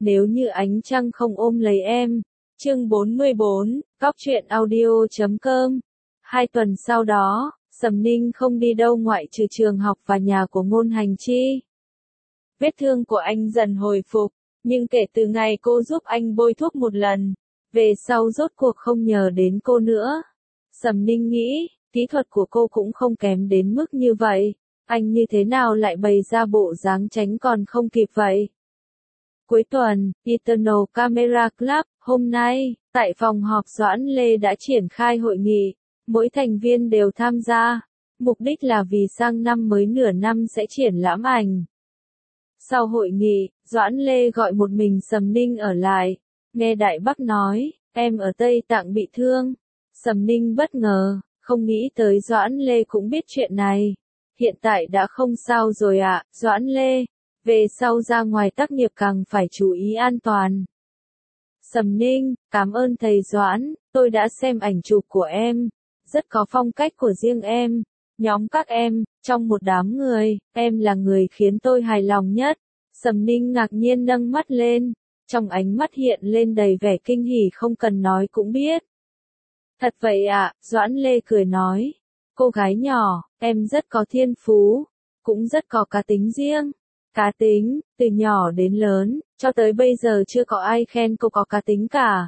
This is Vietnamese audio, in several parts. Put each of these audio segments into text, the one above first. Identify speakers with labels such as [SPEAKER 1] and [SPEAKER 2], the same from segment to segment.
[SPEAKER 1] nếu như ánh trăng không ôm lấy em. Chương 44, Góc truyện audio.com. 2 tuần sau đó, Sầm Ninh không đi đâu ngoại trừ trường học và nhà của Ngôn Hành Chi. Vết thương của anh dần hồi phục, nhưng kể từ ngày cô giúp anh bôi thuốc một lần, về sau rốt cuộc không nhờ đến cô nữa. Sầm Ninh nghĩ, kỹ thuật của cô cũng không kém đến mức như vậy, anh như thế nào lại bày ra bộ dáng tránh còn không kịp vậy. Cuối tuần, Eternal Camera Club, hôm nay, tại phòng họp Doãn Lê đã triển khai hội nghị, mỗi thành viên đều tham gia, mục đích là vì sang năm mới nửa năm sẽ triển lãm ảnh. Sau hội nghị, Doãn Lê gọi một mình Sầm Ninh ở lại, nghe Đại Bắc nói, em ở Tây Tạng bị thương. Sầm Ninh bất ngờ, không nghĩ tới Doãn Lê cũng biết chuyện này. Hiện tại đã không sao rồi ạ, Doãn Lê. Về sau ra ngoài tác nghiệp càng phải chú ý an toàn. Sầm Ninh, cảm ơn thầy Doãn, tôi đã xem ảnh chụp của em, rất có phong cách của riêng em. Nhóm các em, trong một đám người, em là người khiến tôi hài lòng nhất. Sầm Ninh ngạc nhiên nâng mắt lên, trong ánh mắt hiện lên đầy vẻ kinh hỉ không cần nói cũng biết. Thật vậy ạ, Doãn Lê cười nói. Cô gái nhỏ, em rất có thiên phú, cũng rất có cá tính riêng. Cá tính, từ nhỏ đến lớn, cho tới bây giờ chưa có ai khen cô có cá tính cả.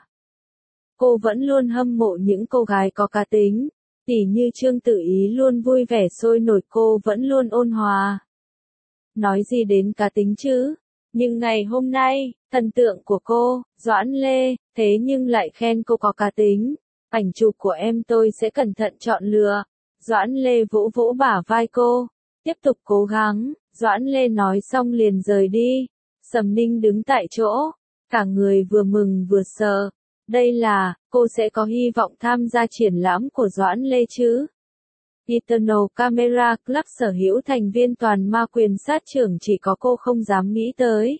[SPEAKER 1] Cô vẫn luôn hâm mộ những cô gái có cá tính, tỉ như Trương Tử Ý luôn vui vẻ sôi nổi, cô vẫn luôn ôn hòa. Nói gì đến cá tính chứ? Nhưng ngày hôm nay, thần tượng của cô, Doãn Lê, thế nhưng lại khen cô có cá tính. Ảnh chụp của em tôi sẽ cẩn thận chọn lựa. Doãn Lê vỗ vỗ bả vai cô. Tiếp tục cố gắng. Doãn Lê nói xong liền rời đi. Sầm Ninh đứng tại chỗ, cả người vừa mừng vừa sợ. Đây là, cô sẽ có hy vọng tham gia triển lãm của Doãn Lê chứ? Eternal Camera Club sở hữu thành viên toàn ma quyền sát trưởng, chỉ có cô không dám nghĩ tới.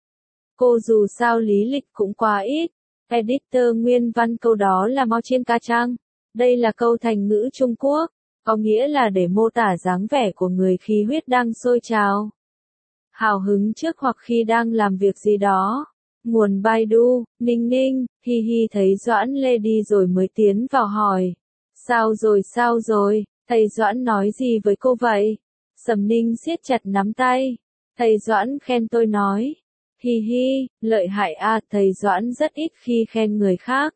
[SPEAKER 1] Cô dù sao lý lịch cũng quá ít. Editor nguyên văn câu đó là mau trên ca trang. Đây là câu thành ngữ Trung Quốc, có nghĩa là để mô tả dáng vẻ của người khí huyết đang sôi trào, hào hứng trước hoặc khi đang làm việc gì đó. Nguồn Baidu, Ninh Ninh, hi hi thấy Doãn Lê đi rồi mới tiến vào hỏi. Sao rồi, thầy Doãn nói gì với cô vậy? Sầm Ninh siết chặt nắm tay. Thầy Doãn khen tôi nói. Hi hi, lợi hại à, thầy Doãn rất ít khi khen người khác.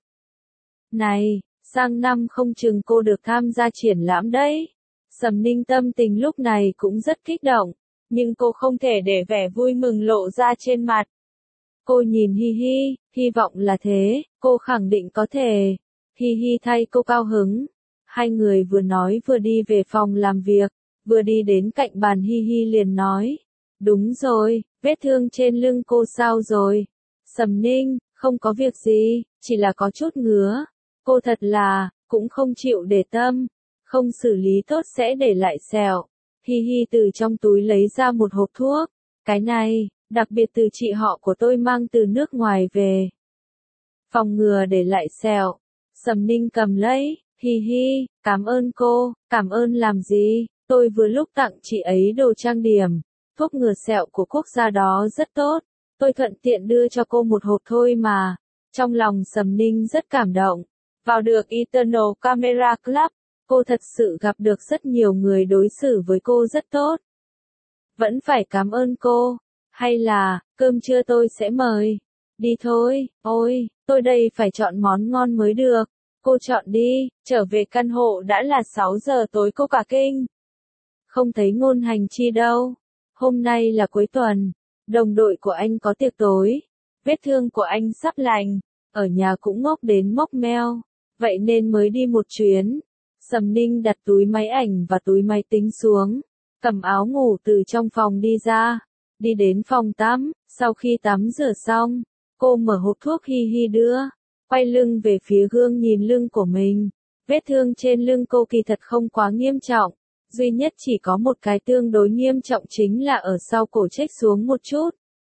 [SPEAKER 1] Này, sang năm không chừng cô được tham gia triển lãm đấy. Sầm Ninh tâm tình lúc này cũng rất kích động, nhưng cô không thể để vẻ vui mừng lộ ra trên mặt. Cô nhìn hi hi, hy vọng là thế, cô khẳng định có thể. Hi hi thay cô cao hứng. Hai người vừa nói vừa đi về phòng làm việc, vừa đi đến cạnh bàn hi hi liền nói. Đúng rồi, vết thương trên lưng cô sao rồi? Sầm Ninh, không có việc gì, chỉ là có chút ngứa. Cô thật là, cũng không chịu để tâm, không xử lý tốt sẽ để lại sẹo. Hi hi từ trong túi lấy ra một hộp thuốc. Cái này, đặc biệt từ chị họ của tôi mang từ nước ngoài về. Phòng ngừa để lại sẹo. Sầm Ninh cầm lấy, hi hi, cảm ơn cô, cảm ơn làm gì, tôi vừa lúc tặng chị ấy đồ trang điểm. Thuốc ngừa sẹo của quốc gia đó rất tốt, tôi thuận tiện đưa cho cô một hộp thôi mà. Trong lòng Sầm Ninh rất cảm động. Vào được Eternal Camera Club, cô thật sự gặp được rất nhiều người đối xử với cô rất tốt. Vẫn phải cảm ơn cô, hay là, cơm trưa tôi sẽ mời. Đi thôi, ôi, tôi đây phải chọn món ngon mới được. Cô chọn đi, trở về căn hộ đã là 6 giờ tối, cô cả kinh. Không thấy Ngôn Hành Chi đâu. Hôm nay là cuối tuần, đồng đội của anh có tiệc tối. Vết thương của anh sắp lành, ở nhà cũng ngốc đến mốc meo, vậy nên mới đi một chuyến. Sầm Ninh đặt túi máy ảnh và túi máy tính xuống, cầm áo ngủ từ trong phòng đi ra, đi đến phòng tắm. Sau khi tắm rửa xong, cô mở hộp thuốc hi hi đưa, quay lưng về phía gương nhìn lưng của mình. Vết thương trên lưng cô kỳ thật không quá nghiêm trọng, duy nhất chỉ có một cái tương đối nghiêm trọng chính là ở sau cổ chếch xuống một chút.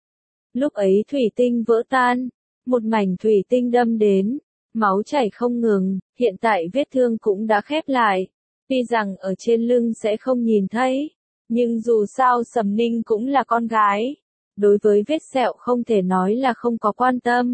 [SPEAKER 1] Lúc ấy thủy tinh vỡ tan, một mảnh thủy tinh đâm đến, máu chảy không ngừng, hiện tại vết thương cũng đã khép lại. Tuy rằng ở trên lưng sẽ không nhìn thấy, nhưng dù sao Sầm Ninh cũng là con gái. đối với vết sẹo không thể nói là không có quan tâm.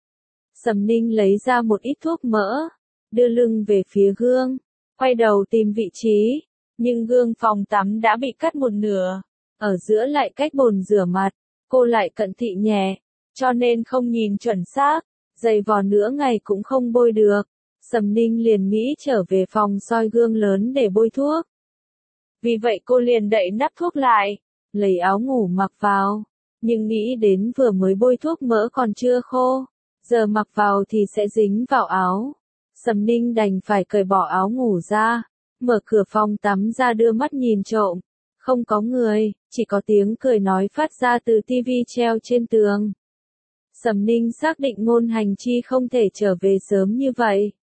[SPEAKER 1] Sầm Ninh lấy ra một ít thuốc mỡ, đưa lưng về phía gương, quay đầu tìm vị trí, nhưng gương phòng tắm đã bị cắt một nửa, ở giữa lại cách bồn rửa mặt, cô lại cận thị nhẹ, cho nên không nhìn chuẩn xác, dày vò nửa ngày cũng không bôi được. Sầm Ninh liền nghĩ trở về phòng soi gương lớn để bôi thuốc. Vì vậy cô liền đậy nắp thuốc lại, lấy áo ngủ mặc vào, nhưng nghĩ đến vừa mới bôi thuốc mỡ còn chưa khô, giờ mặc vào thì sẽ dính vào áo. Sầm Ninh đành phải cởi bỏ áo ngủ ra, mở cửa phòng tắm ra đưa mắt nhìn trộm. Không có người, chỉ có tiếng cười nói phát ra từ tivi treo trên tường. Sầm Ninh xác định Ngôn Hành Chi không thể trở về sớm như vậy.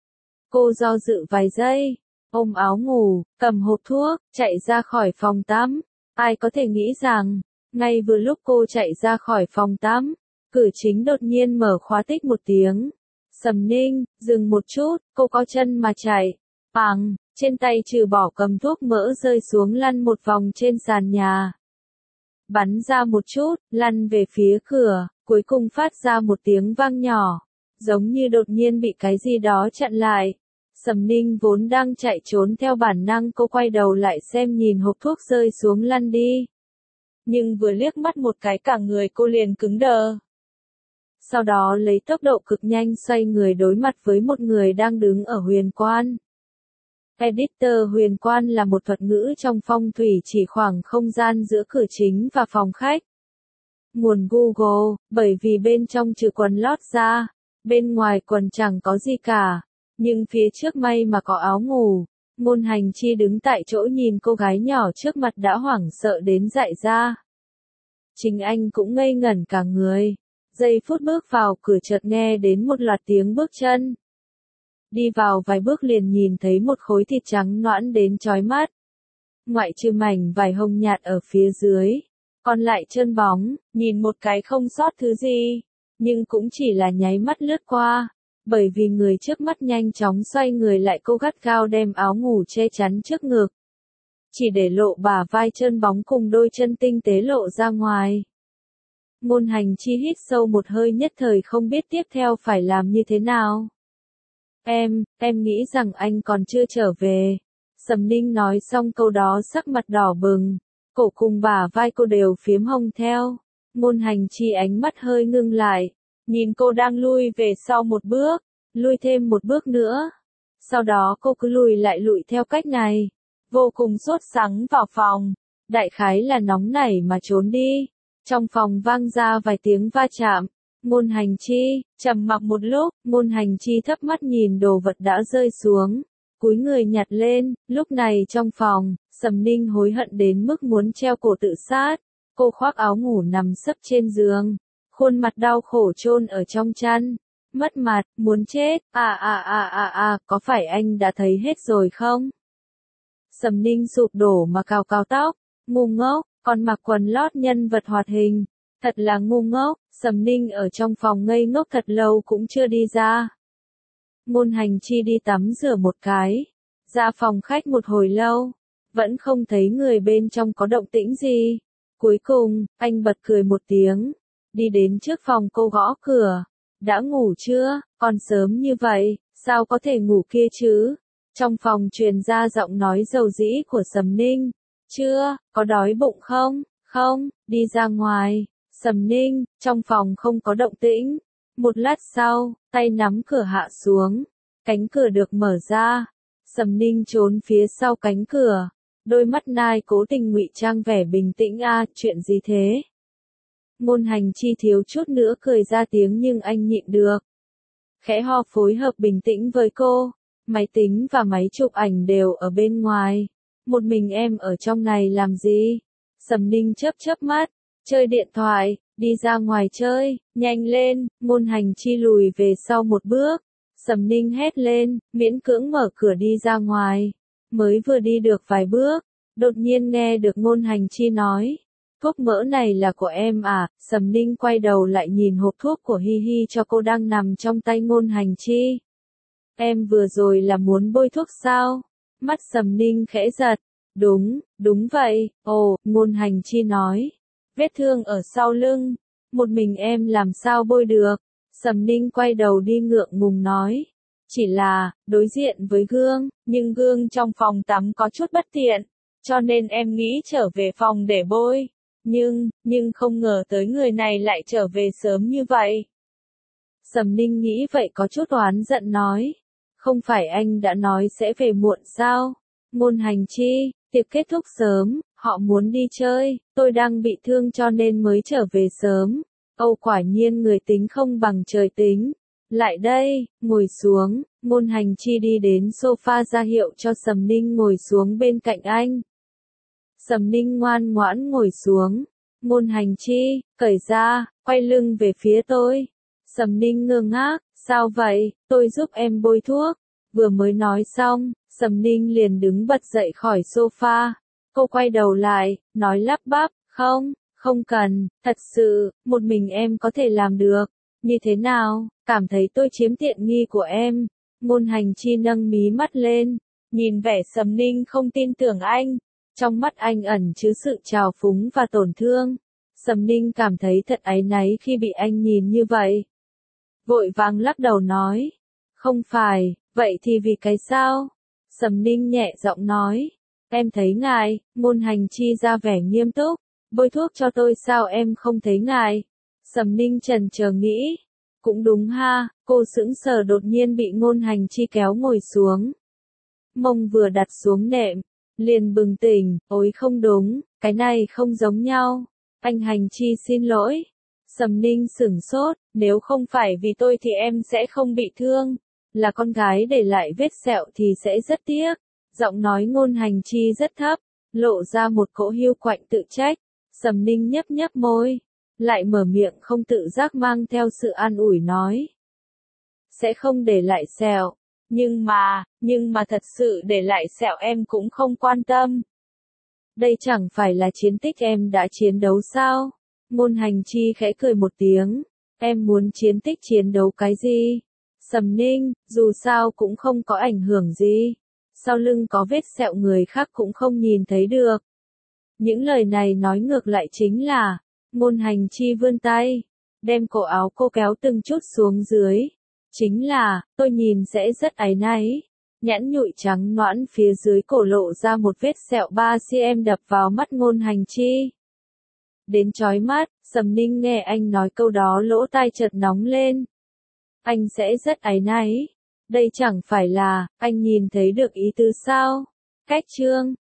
[SPEAKER 1] Cô do dự vài giây, ôm áo ngủ, cầm hộp thuốc, chạy ra khỏi phòng tắm. Ai có thể nghĩ rằng, ngay vừa lúc cô chạy ra khỏi phòng tắm, cửa chính đột nhiên mở khóa tích một tiếng. Sầm Ninh, dừng một chút, cô có chân mà chạy. Bằng, trên tay trừ bỏ cầm thuốc mỡ rơi xuống lăn một vòng trên sàn nhà. Bắn ra một chút, lăn về phía cửa, cuối cùng phát ra một tiếng vang nhỏ, giống như đột nhiên bị cái gì đó chặn lại. Sầm Ninh vốn đang chạy trốn theo bản năng, cô quay đầu lại xem nhìn hộp thuốc rơi xuống lăn đi. Nhưng vừa liếc mắt một cái cả người cô liền cứng đờ. Sau đó lấy tốc độ cực nhanh xoay người đối mặt với một người đang đứng ở huyền quan. Editor huyền quan là một thuật ngữ trong phong thủy chỉ khoảng không gian giữa cửa chính và phòng khách. Nguồn Google, bởi vì bên trong trừ quần lót ra, bên ngoài quần chẳng có gì cả, nhưng phía trước may mà có áo ngủ. Ngôn Hành Chi đứng tại chỗ nhìn cô gái nhỏ trước mặt đã hoảng sợ đến dại ra. Chính anh cũng ngây ngẩn cả người. Giây phút bước vào cửa chợt nghe đến một loạt tiếng bước chân. Đi vào vài bước liền nhìn thấy một khối thịt trắng nõn đến chói mắt. Ngoại trừ mảnh vải hồng nhạt ở phía dưới, còn lại trơn bóng, nhìn một cái không sót thứ gì, nhưng cũng chỉ là nháy mắt lướt qua, bởi vì người trước mắt nhanh chóng xoay người lại, cô gắt gao đem áo ngủ che chắn trước ngực, chỉ để lộ bả vai trơn bóng cùng đôi chân tinh tế lộ ra ngoài. Ngôn Hành Chi hít sâu một hơi, nhất thời không biết tiếp theo phải làm như thế nào. Em nghĩ rằng anh còn chưa trở về. Sầm Ninh nói xong câu đó sắc mặt đỏ bừng, cổ cùng bả vai cô đều phiếm hồng theo. Ngôn Hành Chi ánh mắt hơi ngưng lại, nhìn cô đang lui về sau một bước, lui thêm một bước nữa. Sau đó cô cứ lùi lại lùi theo cách này, vô cùng sốt sắng vào phòng, đại khái là nóng nảy mà trốn đi. Trong phòng vang ra vài tiếng va chạm. Ngôn Hành Chi trầm mặc một lúc, Ngôn Hành Chi thấp mắt nhìn đồ vật đã rơi xuống, cúi người nhặt lên. Lúc này trong phòng, Sầm Ninh hối hận đến mức muốn treo cổ tự sát. Cô khoác áo ngủ nằm sấp trên giường, khuôn mặt đau khổ chôn ở trong chăn, mất mặt, muốn chết. Có phải anh đã thấy hết rồi không? Sầm Ninh sụp đổ mà cào cào tóc, ngu ngốc, còn mặc quần lót nhân vật hoạt hình. Thật là ngu ngốc. Sầm Ninh ở trong phòng ngây ngốc thật lâu cũng chưa đi ra. Ngôn Hành Chi đi tắm rửa một cái, ra phòng khách một hồi lâu, vẫn không thấy người bên trong có động tĩnh gì. Cuối cùng, anh bật cười một tiếng, đi đến trước phòng cô gõ cửa. Đã ngủ chưa? Còn sớm như vậy, sao có thể ngủ kia chứ? Trong phòng truyền ra giọng nói dầu dĩ của Sầm Ninh. Chưa, có đói bụng không? Không, đi ra ngoài. Sầm Ninh, trong phòng không có động tĩnh. Một lát sau, tay nắm cửa hạ xuống, cánh cửa được mở ra. Sầm Ninh trốn phía sau cánh cửa, đôi mắt nai cố tình ngụy trang vẻ bình tĩnh. Chuyện gì thế? Ngôn Hành Chi thiếu chút nữa cười ra tiếng nhưng anh nhịn được. Khẽ ho phối hợp bình tĩnh với cô, máy tính và máy chụp ảnh đều ở bên ngoài. Một mình em ở trong này làm gì? Sầm Ninh chớp mắt. Chơi điện thoại, đi ra ngoài chơi, nhanh lên. Ngôn Hành Chi lùi về sau một bước. Sầm Ninh hét lên, miễn cưỡng mở cửa đi ra ngoài. Mới vừa đi được vài bước, đột nhiên nghe được Ngôn Hành Chi nói, thuốc mỡ này là của em à? Sầm Ninh quay đầu lại nhìn hộp thuốc của Hi Hi cho cô đang nằm trong tay Ngôn Hành Chi. Em vừa rồi là muốn bôi thuốc sao? Mắt Sầm Ninh khẽ giật. Đúng vậy. Ồ, Ngôn Hành Chi nói. vết thương ở sau lưng, một mình em làm sao bôi được. Sầm Ninh quay đầu đi ngượng ngùng nói. Chỉ là, đối diện với gương, nhưng gương trong phòng tắm có chút bất tiện, cho nên em nghĩ trở về phòng để bôi. Nhưng không ngờ tới người này lại trở về sớm như vậy. Sầm Ninh nghĩ vậy có chút oán giận nói. Không phải anh đã nói sẽ về muộn sao? Ngôn Hành Chi, tiệc kết thúc sớm, họ muốn đi chơi, tôi đang bị thương cho nên mới trở về sớm. Âu quả nhiên người tính không bằng trời tính. Lại đây, ngồi xuống, Ngôn Hành Chi đi đến sofa ra hiệu cho Sầm Ninh ngồi xuống bên cạnh anh. Sầm Ninh ngoan ngoãn ngồi xuống. Ngôn Hành Chi, cởi ra, quay lưng về phía tôi. Sầm Ninh ngơ ngác, sao vậy, tôi giúp em bôi thuốc. Vừa mới nói xong, Sầm Ninh liền đứng bật dậy khỏi sofa. Cô quay đầu lại, nói lắp bắp, không cần, thật sự, một mình em có thể làm được. Như thế nào, cảm thấy tôi chiếm tiện nghi của em. Ngôn Hành Chi nâng mí mắt lên, nhìn vẻ Sầm Ninh không tin tưởng anh. Trong mắt anh ẩn chứa sự trào phúng và tổn thương. Sầm Ninh cảm thấy thật áy náy khi bị anh nhìn như vậy. Vội vàng lắc đầu nói. Không phải, vậy thì vì cái sao? Sầm Ninh nhẹ giọng nói. Em thấy ngại, Ngôn Hành Chi ra vẻ nghiêm túc. Bôi thuốc cho tôi sao em không thấy ngại? Sầm Ninh chần chờ nghĩ. Cũng đúng ha, cô sững sờ đột nhiên bị Ngôn Hành Chi kéo ngồi xuống. Mông vừa đặt xuống nệm, liền bừng tỉnh, ôi không đúng, cái này không giống nhau. Anh Hành Chi xin lỗi. Sầm Ninh sửng sốt, nếu không phải vì tôi thì em sẽ không bị thương. Là con gái để lại vết sẹo thì sẽ rất tiếc. Giọng nói Ngôn Hành Chi rất thấp, lộ ra một cỗ hiu quạnh tự trách. Sầm Ninh nhấp nhấp môi, lại mở miệng không tự giác mang theo sự an ủi nói. Sẽ không để lại sẹo, nhưng mà thật sự để lại sẹo em cũng không quan tâm. Đây chẳng phải là chiến tích em đã chiến đấu sao? Ngôn Hành Chi khẽ cười một tiếng, em muốn chiến tích chiến đấu cái gì? Sầm Ninh, dù sao cũng không có ảnh hưởng gì. Sau lưng có vết sẹo người khác cũng không nhìn thấy được. Những lời này nói ngược lại chính là, Ngôn Hành Chi vươn tay, đem cổ áo cô kéo từng chút xuống dưới. Chính là, tôi nhìn sẽ rất áy náy. Nhãn nhụy trắng nõn phía dưới cổ lộ ra một vết sẹo 3cm đập vào mắt Ngôn Hành Chi. Đến chói mắt, Sầm Ninh nghe anh nói câu đó lỗ tai chợt nóng lên. Anh sẽ rất áy náy. Đây chẳng phải là, anh nhìn thấy được ý tứ sao? Cách chương